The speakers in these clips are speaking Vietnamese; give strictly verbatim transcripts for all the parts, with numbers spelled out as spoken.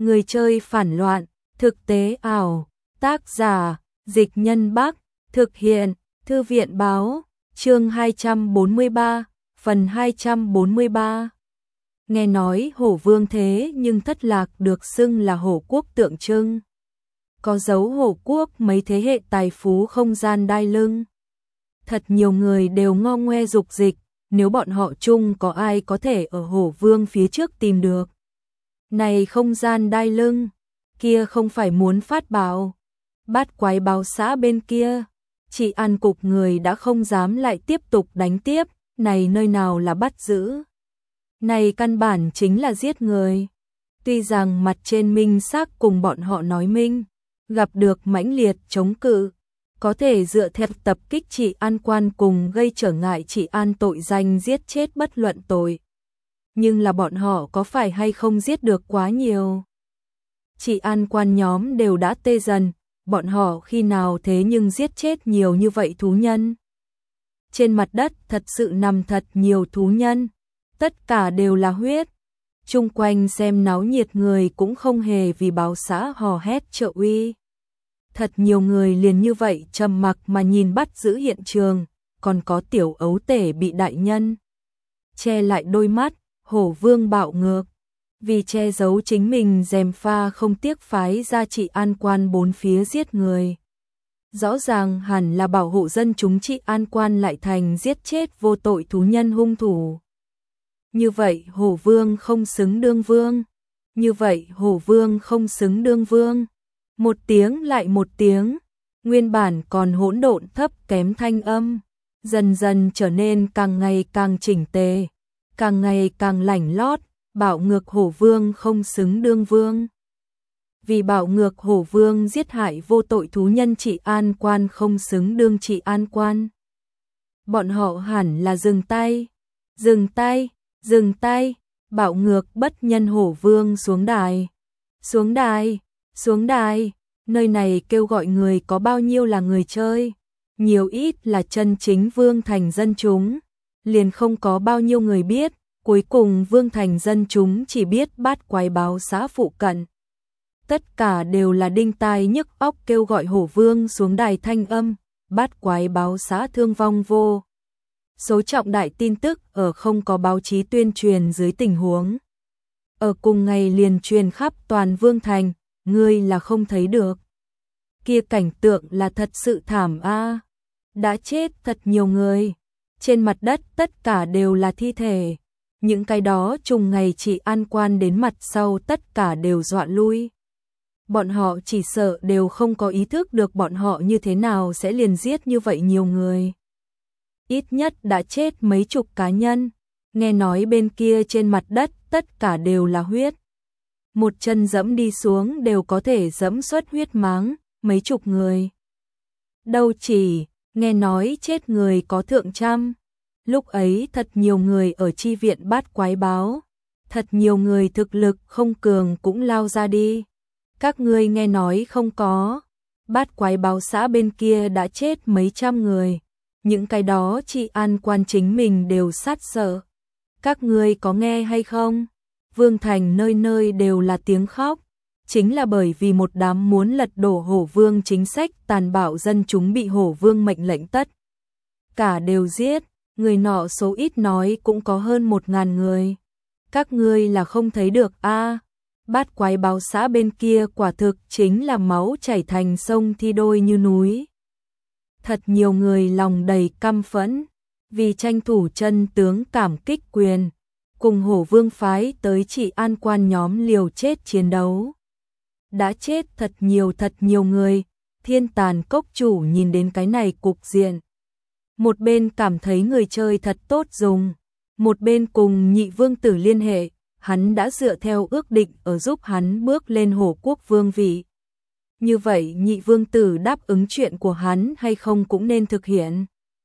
Người chơi phản loạn, thực tế ảo, tác giả, Dịch Nhân Bắc, thực hiện, Thư viện báo, chương hai trăm bốn mươi ba, phần hai trăm bốn mươi ba. Nghe nói hổ vương thế nhưng thất lạc được xưng là hổ quốc tượng trưng. Có dấu hổ quốc mấy thế hệ tài phú không gian đai lưng. Thật nhiều người đều ngo ngoe dục dịch, nếu bọn họ chung có ai có thể ở hổ vương phía trước tìm được. Này không gian đai lưng, kia không phải muốn phát bảo. Bát quái báo xã bên kia, chị ăn cục người đã không dám lại tiếp tục đánh tiếp, này nơi nào là bắt giữ. Này căn bản chính là giết người. Tuy rằng mặt trên minh xác cùng bọn họ nói minh, gặp được mãnh liệt chống cự, có thể dựa theo tập kích chị an quan cùng gây trở ngại chị an tội danh giết chết bất luận tội. Nhưng là bọn họ có phải hay không giết được quá nhiều. Chị an quan nhóm đều đã tê dần, bọn họ khi nào thế nhưng giết chết nhiều như vậy thú nhân. Trên mặt đất thật sự nằm thật nhiều thú nhân, tất cả đều là huyết. Chung quanh xem náo nhiệt người cũng không hề vì báo xã hò hét trợ uy. Thật nhiều người liền như vậy trầm mặc mà nhìn bắt giữ hiện trường, còn có tiểu ấu tể bị đại nhân che lại đôi mắt, hổ vương bạo ngược. Vì che giấu chính mình gièm pha không tiếc phái ra trị an quan bốn phía giết người. Rõ ràng hẳn là bảo hộ dân chúng trị an quan lại thành giết chết vô tội thú nhân hung thủ. Như vậy hổ vương không xứng đương vương. Như vậy hổ vương không xứng đương vương. Một tiếng lại một tiếng, nguyên bản còn hỗn độn thấp kém thanh âm, dần dần trở nên càng ngày càng chỉnh tề, càng ngày càng lảnh lót, bạo ngược hổ vương không xứng đương vương. Vì bạo ngược hổ vương giết hại vô tội thú nhân trị an quan không xứng đương trị an quan. Bọn họ hẳn là dừng tay, dừng tay, dừng tay, bạo ngược bất nhân hổ vương xuống đài, xuống đài, xuống đài. Nơi này kêu gọi người có bao nhiêu là người chơi, nhiều ít là chân chính vương thành dân chúng, liền không có bao nhiêu người biết. Cuối cùng vương thành dân chúng chỉ biết bát quái báo xã phụ cận. Tất cả đều là đinh tai nhức óc kêu gọi hổ vương xuống đài thanh âm, bát quái báo xã thương vong vô. Số trọng đại tin tức ở không có báo chí tuyên truyền dưới tình huống. Ở cùng ngày liền truyền khắp toàn vương thành, ngươi là không thấy được. Kia cảnh tượng là thật sự thảm a, đã chết thật nhiều người, trên mặt đất tất cả đều là thi thể. Những cái đó trùng ngày chị an quan đến mặt sau tất cả đều dọa lui. Bọn họ chỉ sợ đều không có ý thức được bọn họ như thế nào sẽ liền giết như vậy nhiều người. Ít nhất đã chết mấy chục cá nhân, nghe nói bên kia trên mặt đất tất cả đều là huyết. Một chân dẫm đi xuống đều có thể dẫm xuất huyết máng, mấy chục người. Đâu chỉ, nghe nói chết người có thượng trăm. Lúc ấy thật nhiều người ở chi viện bát quái báo, thật nhiều người thực lực không cường cũng lao ra đi. Các ngươi nghe nói không có, bát quái báo xã bên kia đã chết mấy trăm người, những cái đó trị an quan chính mình đều sát sợ. Các ngươi có nghe hay không? Vương thành nơi nơi đều là tiếng khóc, chính là bởi vì một đám muốn lật đổ hổ vương chính sách tàn bạo dân chúng bị hổ vương mệnh lệnh tất cả đều giết. Người nọ số ít nói cũng có hơn một ngàn người. Các ngươi là không thấy được a à, bát quái báo xã bên kia quả thực chính là máu chảy thành sông thi đôi như núi. Thật nhiều người lòng đầy căm phẫn, vì tranh thủ chân tướng cảm kích quyền, cùng hổ vương phái tới trị an quan nhóm liều chết chiến đấu. Đã chết thật nhiều thật nhiều người, thiên tàn cốc chủ nhìn đến cái này cục diện. Một bên cảm thấy người chơi thật tốt dùng, một bên cùng nhị vương tử liên hệ, hắn đã dựa theo ước định ở giúp hắn bước lên hổ quốc vương vị. Như vậy nhị vương tử đáp ứng chuyện của hắn hay không cũng nên thực hiện.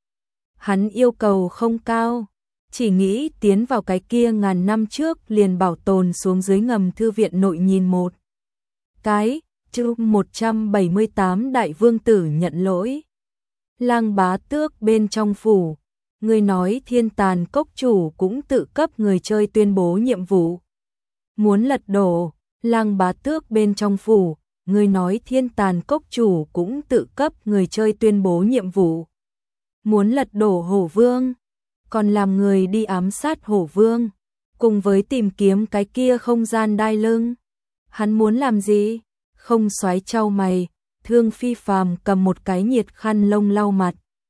Hắn yêu cầu không cao, chỉ nghĩ tiến vào cái kia ngàn năm trước liền bảo tồn xuống dưới ngầm thư viện nội nhìn một cái, chứ một trăm bảy mươi tám đại vương tử nhận lỗi. Lang bá tước bên trong phủ, người nói thiên tàn cốc chủ cũng tự cấp người chơi tuyên bố nhiệm vụ. Muốn lật đổ, Lang Bá Tước bên trong phủ, người nói Thiên Tàn Cốc chủ cũng tự cấp người chơi tuyên bố nhiệm vụ. Muốn lật đổ Hổ Vương, còn làm người đi ám sát Hổ Vương, cùng với tìm kiếm cái kia không gian đai lưng. Hắn muốn làm gì? Không Soái chau mày, Thương Phi Phàm cầm một cái nhiệt khăn lông lau mặt.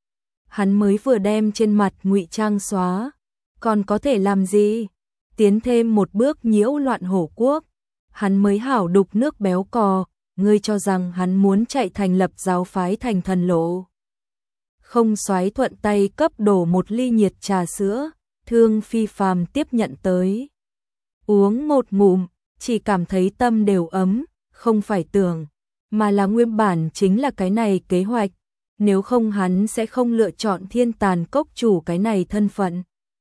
Hắn mới vừa đem trên mặt ngụy trang xóa, còn có thể làm gì? Tiến thêm một bước nhiễu loạn Hổ Quốc. Hắn mới hảo đục nước béo cò, ngươi cho rằng hắn muốn chạy thành lập giáo phái thành thần lộ. Không Soái thuận tay cấp đổ một ly nhiệt trà sữa, Thương Phi Phàm tiếp nhận tới. Uống một ngụm, chỉ cảm thấy tâm đều ấm, không phải tưởng, mà là nguyên bản chính là cái này kế hoạch, nếu không hắn sẽ không lựa chọn Thiên Tàn Cốc chủ cái này thân phận.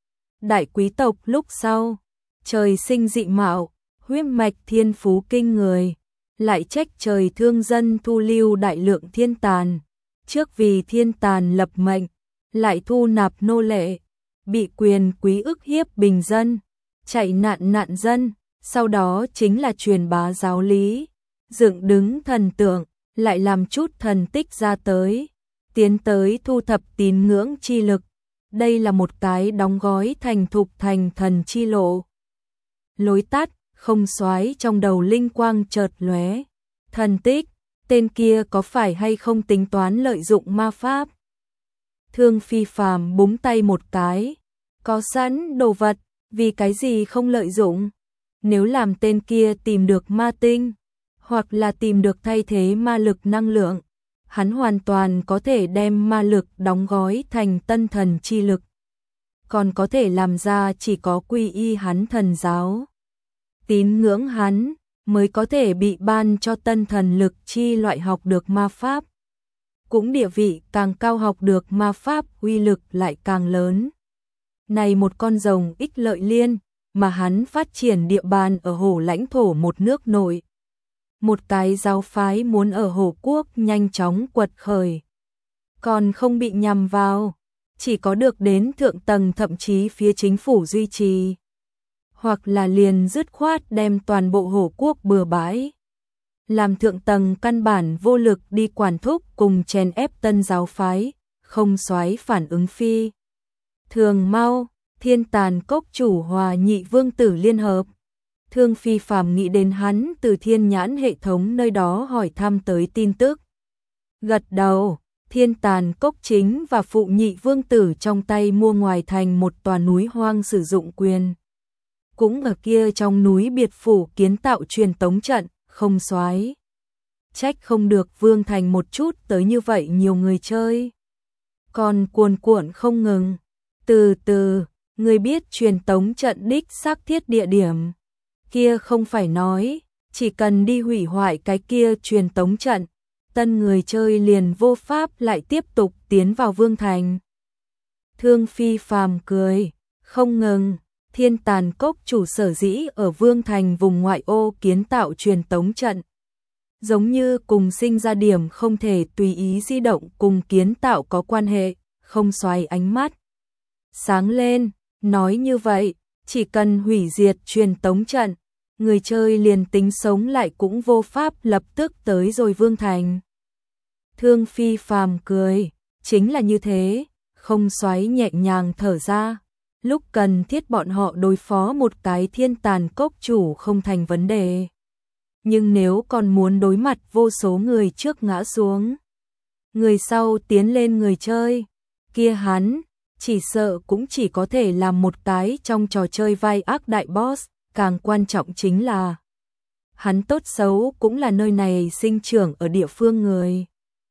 Đại quý tộc lúc sau, trời sinh dị mạo, huyết mạch thiên phú kinh người, lại trách trời thương dân thu lưu đại lượng thiên tàn, trước vì thiên tàn lập mệnh, lại thu nạp nô lệ, bị quyền quý ức hiếp bình dân, chạy nạn nạn dân, sau đó chính là truyền bá giáo lý, dựng đứng thần tượng, lại làm chút thần tích ra tới, tiến tới thu thập tín ngưỡng chi lực. Đây là một cái đóng gói thành thục thành thần chi lộ. Lối tắt, Không Soái trong đầu linh quang chợt lóe. Thần tích, tên kia có phải hay không tính toán lợi dụng ma pháp? Thương Phi Phàm búng tay một cái. Có sẵn đồ vật, vì cái gì không lợi dụng? Nếu làm tên kia tìm được ma tinh, hoặc là tìm được thay thế ma lực năng lượng, hắn hoàn toàn có thể đem ma lực đóng gói thành tân thần chi lực. Còn có thể làm ra chỉ có quy y hắn thần giáo. Tín ngưỡng hắn mới có thể bị ban cho tân thần lực chi loại học được ma pháp. Cũng địa vị càng cao học được ma pháp uy lực lại càng lớn. Này một con rồng ích lợi liên mà hắn phát triển địa bàn ở Hổ lãnh thổ một nước nội. Một cái giáo phái muốn ở Hổ Quốc nhanh chóng quật khởi. Còn không bị nhằm vào, chỉ có được đến thượng tầng thậm chí phía chính phủ duy trì. Hoặc là liền dứt khoát đem toàn bộ Hổ Quốc bừa bãi. Làm thượng tầng căn bản vô lực đi quản thúc cùng chèn ép tân giáo phái, Không Soái phản ứng phi. Thường mau, Thiên Tàn Cốc chủ hòa nhị vương tử liên hợp. Thương Phi Phàm nghĩ đến hắn từ Thiên Nhãn hệ thống nơi đó hỏi thăm tới tin tức. Gật đầu, Thiên Tàn Cốc chính và phụ nhị vương tử trong tay mua ngoài thành một tòa núi hoang sử dụng quyền. Cũng ở kia trong núi biệt phủ kiến tạo truyền tống trận, Không Soái. Trách không được Vương Thành một chút tới như vậy nhiều người chơi. Còn cuồn cuộn không ngừng. Từ từ, người biết truyền tống trận đích xác thiết địa điểm. Kia không phải nói, chỉ cần đi hủy hoại cái kia truyền tống trận, tân người chơi liền vô pháp lại tiếp tục tiến vào Vương Thành. Thương Phi Phàm cười, không ngừng, Thiên Tàn Cốc chủ sở dĩ ở Vương Thành vùng ngoại ô kiến tạo truyền tống trận. Giống như cùng sinh ra điểm không thể tùy ý di động cùng kiến tạo có quan hệ, Không Soái ánh mắt. Sáng lên, nói như vậy, chỉ cần hủy diệt truyền tống trận, người chơi liền tính sống lại cũng vô pháp lập tức tới rồi Vương Thành. Thương Phi Phàm cười, chính là như thế, Không Soái nhẹ nhàng thở ra, lúc cần thiết bọn họ đối phó một cái Thiên Tàn Cốc chủ không thành vấn đề. Nhưng nếu còn muốn đối mặt vô số người trước ngã xuống, người sau tiến lên người chơi, kia hắn, chỉ sợ cũng chỉ có thể làm một cái trong trò chơi vai ác đại boss, càng quan trọng chính là hắn tốt xấu cũng là nơi này sinh trưởng ở địa phương người.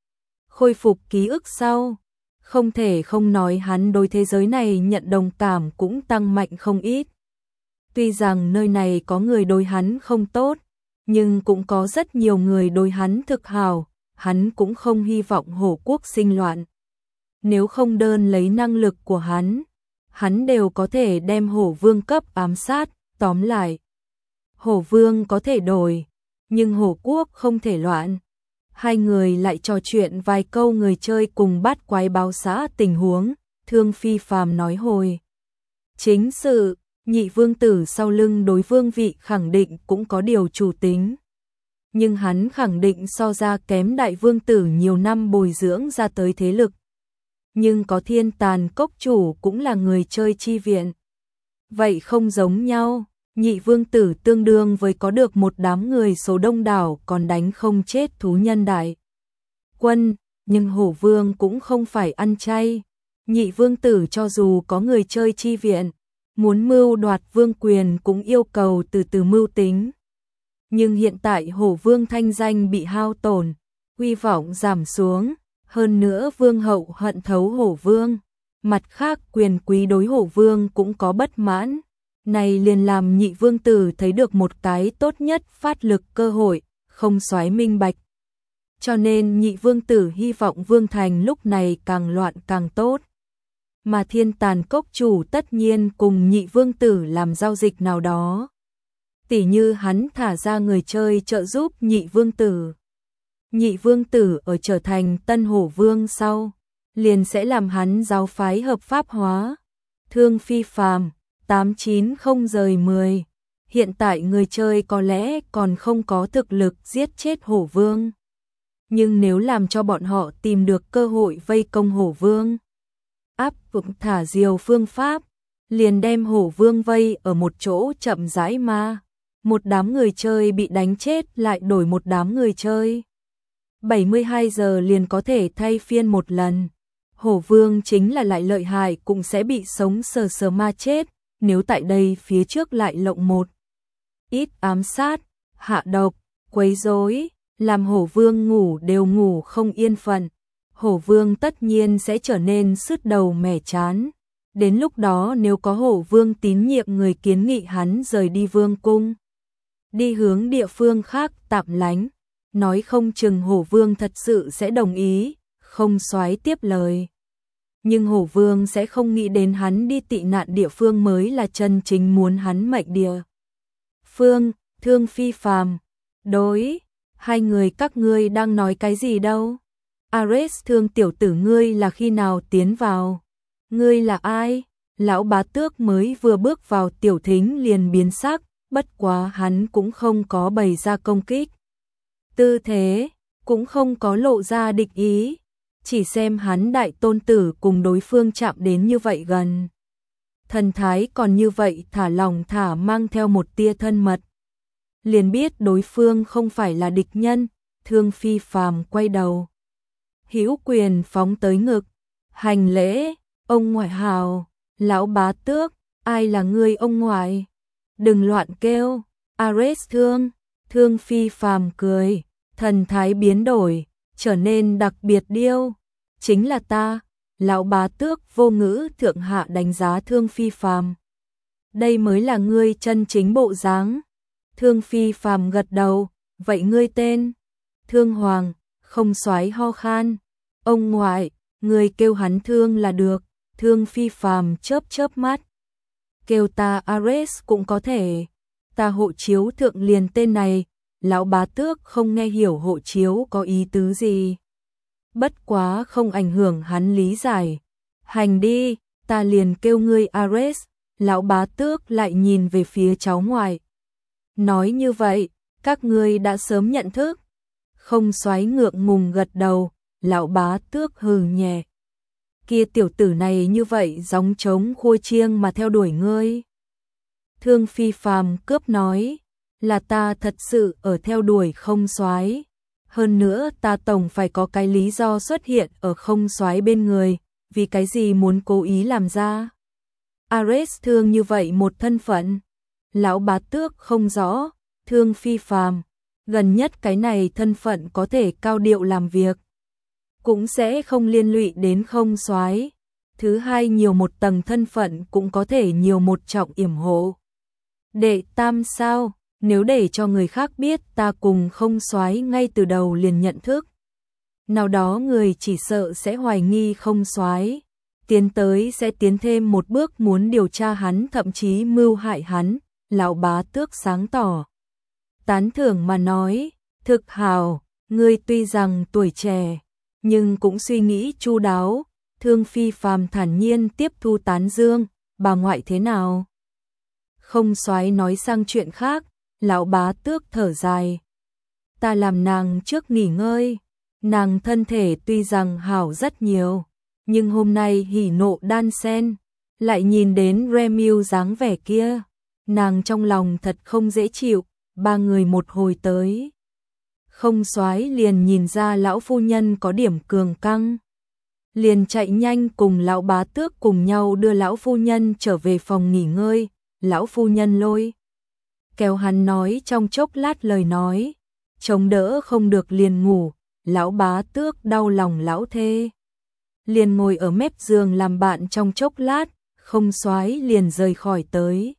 Khôi phục ký ức sau, không thể không nói hắn đối thế giới này nhận đồng cảm cũng tăng mạnh không ít. Tuy rằng nơi này có người đối hắn không tốt, nhưng cũng có rất nhiều người đối hắn thực hào, hắn cũng không hy vọng Hổ Quốc sinh loạn. Nếu không đơn lấy năng lực của hắn, hắn đều có thể đem Hổ Vương cấp ám sát, tóm lại. Hổ Vương có thể đổi, nhưng Hổ Quốc không thể loạn. Hai người lại trò chuyện vài câu người chơi cùng bắt quái báo xã tình huống, Thương Phi Phàm nói hồi. Chính sự, Nhị vương tử sau lưng đối vương vị khẳng định cũng có điều chủ tính. Nhưng hắn khẳng định so ra kém đại vương tử nhiều năm bồi dưỡng ra tới thế lực. Nhưng có Thiên Tàn Cốc chủ cũng là người chơi chi viện. Vậy không giống nhau, nhị vương tử tương đương với có được một đám người số đông đảo còn đánh không chết thú nhân đại quân, nhưng hổ vương cũng không phải ăn chay. Nhị vương tử cho dù có người chơi chi viện, muốn mưu đoạt vương quyền cũng yêu cầu từ từ mưu tính. Nhưng hiện tại hổ vương thanh danh bị hao tổn, uy vọng giảm xuống, hơn nữa vương hậu hận thấu hổ vương. Mặt khác quyền quý đối hổ vương cũng có bất mãn. Này liền làm nhị vương tử thấy được một cái tốt nhất phát lực cơ hội, không soái minh bạch. Cho nên nhị vương tử hy vọng vương thành lúc này càng loạn càng tốt. Mà Thiên Tàn Cốc chủ tất nhiên cùng nhị vương tử làm giao dịch nào đó. Tỉ như hắn thả ra người chơi trợ giúp nhị vương tử. Nhị vương tử ở trở thành tân hổ vương sau, liền sẽ làm hắn giáo phái hợp pháp hóa. Thương phi phàm, tám chín không rời mười. Hiện tại người chơi có lẽ còn không có thực lực giết chết hổ vương. Nhưng nếu làm cho bọn họ tìm được cơ hội vây công hổ vương, áp dụng thả diều phương pháp, liền đem hổ vương vây ở một chỗ chậm rãi ma. Một đám người chơi bị đánh chết lại đổi một đám người chơi. bảy mươi hai giờ liền có thể thay phiên một lần. Hổ vương chính là lại lợi hại cũng sẽ bị sống sờ sờ ma chết, nếu tại đây phía trước lại lộng một ít ám sát, hạ độc, quấy rối, làm hổ vương ngủ đều ngủ không yên phận. Hổ vương tất nhiên sẽ trở nên sứt đầu mẻ chán. Đến lúc đó nếu có hổ vương tín nhiệm người kiến nghị hắn rời đi vương cung, đi hướng địa phương khác tạm lánh, nói không chừng hổ vương thật sự sẽ đồng ý, không soái tiếp lời. Nhưng hổ vương sẽ không nghĩ đến hắn đi tị nạn địa phương mới là chân chính muốn hắn mệnh địa phương. Thương phi phàm, đối, hai người các ngươi đang nói cái gì đâu? Ares thương tiểu tử ngươi là khi nào tiến vào? Ngươi là ai? Lão bá tước mới vừa bước vào tiểu thính liền biến sắc, bất quá hắn cũng không có bày ra công kích tư thế, cũng không có lộ ra địch ý, chỉ xem hắn đại tôn tử cùng đối phương chạm đến như vậy gần. Thần thái còn như vậy thả lòng thả mang theo một tia thân mật. Liền biết đối phương không phải là địch nhân. Thương phi phàm quay đầu, hữu quyền phóng tới ngực, hành lễ, ông ngoại hào, lão bá tước, ai là ngươi ông ngoại? Đừng loạn kêu, Ares thương. Thương phi phàm cười, thần thái biến đổi, trở nên đặc biệt điêu. Chính là ta. Lão bá tước vô ngữ thượng hạ đánh giá thương phi phàm. Đây mới là ngươi chân chính bộ dáng. Thương phi phàm gật đầu, vậy ngươi tên? Thương hoàng, không soái ho khan. Ông ngoại, ngươi kêu hắn thương là được. Thương phi phàm chớp chớp mắt. Kêu ta Ares cũng có thể. Ta hộ chiếu thượng liền tên này. Lão bá tước không nghe hiểu hộ chiếu có ý tứ gì. Bất quá không ảnh hưởng hắn lý giải. Hành đi, ta liền kêu ngươi Ares. Lão bá tước lại nhìn về phía cháu ngoại. Nói như vậy, các ngươi đã sớm nhận thức. Không soái ngượng ngùng gật đầu, lão bá tước hừ nhẹ. Kia tiểu tử này như vậy gióng trống khua chiêng mà theo đuổi ngươi. Thương phi phàm cướp nói, là ta thật sự ở theo đuổi không soái. Hơn nữa ta tổng phải có cái lý do xuất hiện ở không soái bên người, vì cái gì muốn cố ý làm ra. Ares thương như vậy một thân phận. Lão bá tước không rõ, thương phi phàm, gần nhất cái này thân phận có thể cao điệu làm việc, cũng sẽ không liên lụy đến không soái. Thứ hai nhiều một tầng thân phận cũng có thể nhiều một trọng yểm hộ. Đệ tam sao, nếu để cho người khác biết ta cùng không soái ngay từ đầu liền nhận thức. Nào đó người chỉ sợ sẽ hoài nghi không soái, tiến tới sẽ tiến thêm một bước muốn điều tra hắn thậm chí mưu hại hắn. Lão bá tước sáng tỏ, tán thưởng mà nói, thực hào, ngươi tuy rằng tuổi trẻ, nhưng cũng suy nghĩ chu đáo. Thương phi phàm thản nhiên tiếp thu tán dương, bà ngoại thế nào? Không Soái nói sang chuyện khác, lão bá tước thở dài. Ta làm nàng trước nghỉ ngơi, nàng thân thể tuy rằng hảo rất nhiều, nhưng hôm nay hỉ nộ đan xen, lại nhìn đến Remiu dáng vẻ kia, nàng trong lòng thật không dễ chịu. Ba người một hồi tới, Không Soái liền nhìn ra lão phu nhân có điểm cường căng, liền chạy nhanh cùng lão bá tước cùng nhau đưa lão phu nhân trở về phòng nghỉ ngơi. Lão phu nhân lôi kéo hắn nói trong chốc lát lời nói, chống đỡ không được liền ngủ. Lão bá tước đau lòng lão thê, liền ngồi ở mép giường làm bạn trong chốc lát. Không Soái liền rời khỏi tới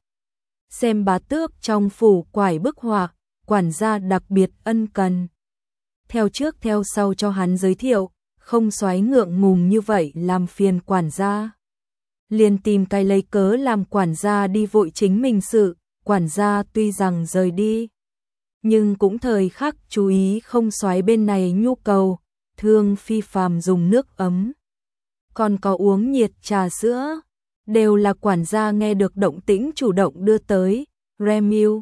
xem bá tước trong phủ quải bức họa, quản gia đặc biệt ân cần, theo trước theo sau cho hắn giới thiệu. Không Soái ngượng ngùng như vậy làm phiền quản gia, liền tìm cái lấy cớ làm quản gia đi vội chính mình sự. Quản gia tuy rằng rời đi, nhưng cũng thời khắc chú ý Không Soái bên này nhu cầu, thương phi phàm dùng nước ấm, còn có uống nhiệt trà sữa, đều là quản gia nghe được động tĩnh chủ động đưa tới. Remiu,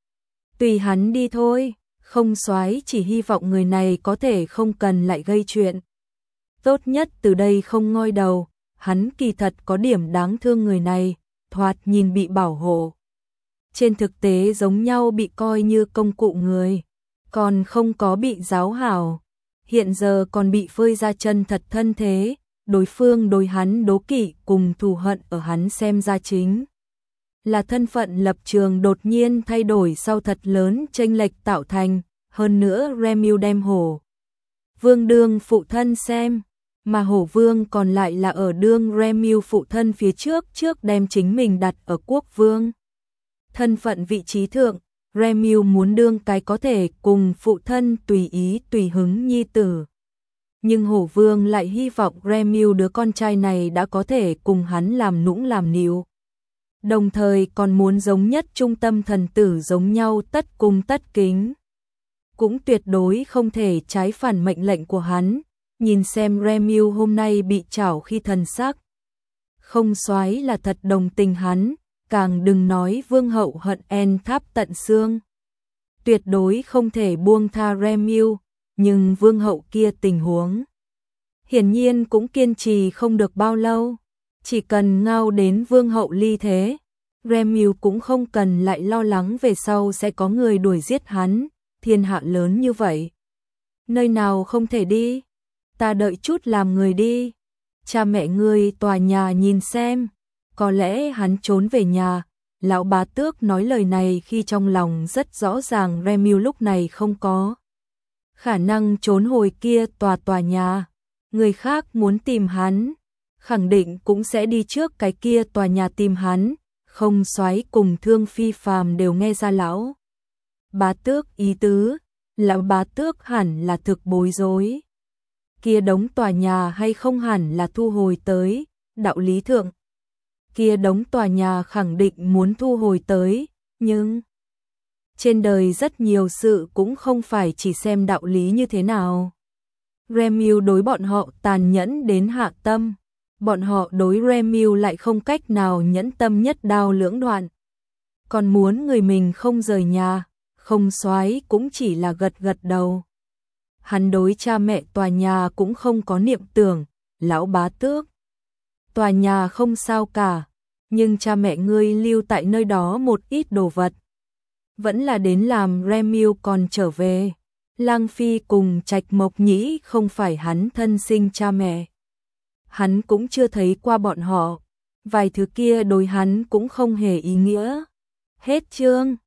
tùy hắn đi thôi. Không Soái chỉ hy vọng người này có thể không cần lại gây chuyện, tốt nhất từ đây không ngoi đầu. Hắn kỳ thật có điểm đáng thương người này, thoạt nhìn bị bảo hộ, trên thực tế giống nhau bị coi như công cụ người, còn không có bị giáo hảo. Hiện giờ còn bị phơi ra chân thật thân thế, đối phương đối hắn đố kỵ cùng thù hận ở hắn xem ra chính là thân phận lập trường đột nhiên thay đổi sau thật lớn chênh lệch tạo thành. Hơn nữa Remiu đem Hổ Vương đương phụ thân xem, mà Hổ Vương còn lại là ở đương Remiu phụ thân phía trước trước đem chính mình đặt ở quốc vương thân phận vị trí thượng. Remiu muốn đương cái có thể cùng phụ thân tùy ý tùy hứng nhi tử, nhưng Hổ Vương lại hy vọng Remiu đứa con trai này đã có thể cùng hắn làm nũng làm nịu, đồng thời còn muốn giống nhất trung tâm thần tử giống nhau tất cung tất kính, cũng tuyệt đối không thể trái phản mệnh lệnh của hắn. Nhìn xem Remiu hôm nay bị chảo khi thần sắc, Không Soái là thật đồng tình hắn, càng đừng nói vương hậu hận en tháp tận xương, tuyệt đối không thể buông tha Remiu. Nhưng vương hậu kia tình huống hiển nhiên cũng kiên trì không được bao lâu, chỉ cần ngao đến vương hậu ly thế, Remiu cũng không cần lại lo lắng về sau sẽ có người đuổi giết hắn. Thiên hạ lớn như vậy, nơi nào không thể đi, ta đợi chút làm người đi, cha mẹ ngươi tòa nhà nhìn xem, có lẽ hắn trốn về nhà. Lão bá tước nói lời này khi trong lòng rất rõ ràng Remiu lúc này không có khả năng trốn hồi kia tòa tòa nhà, người khác muốn tìm hắn, khẳng định cũng sẽ đi trước cái kia tòa nhà tìm hắn. Không Soái cùng Thương Phi Phàm đều nghe ra lão bá tước ý tứ, lão bá tước hẳn là thực bối rối, kia đống tòa nhà hay không hẳn là thu hồi tới. Đạo lý thượng, kia đống tòa nhà khẳng định muốn thu hồi tới, nhưng trên đời rất nhiều sự cũng không phải chỉ xem đạo lý như thế nào. Remiu đối bọn họ tàn nhẫn đến hạ tâm, bọn họ đối Remiu lại không cách nào nhẫn tâm nhất đao lưỡng đoạn, còn muốn người mình không rời nhà. Không Soái cũng chỉ là gật gật đầu, hắn đối cha mẹ tòa nhà cũng không có niệm tưởng. Lão bá tước, tòa nhà không sao cả, nhưng cha mẹ ngươi lưu tại nơi đó một ít đồ vật, vẫn là đến làm Remiu còn trở về. Lang Phi cùng Trạch Mộc Nhĩ không phải hắn thân sinh cha mẹ, hắn cũng chưa thấy qua bọn họ, vài thứ kia đối hắn cũng không hề ý nghĩa. Hết chương.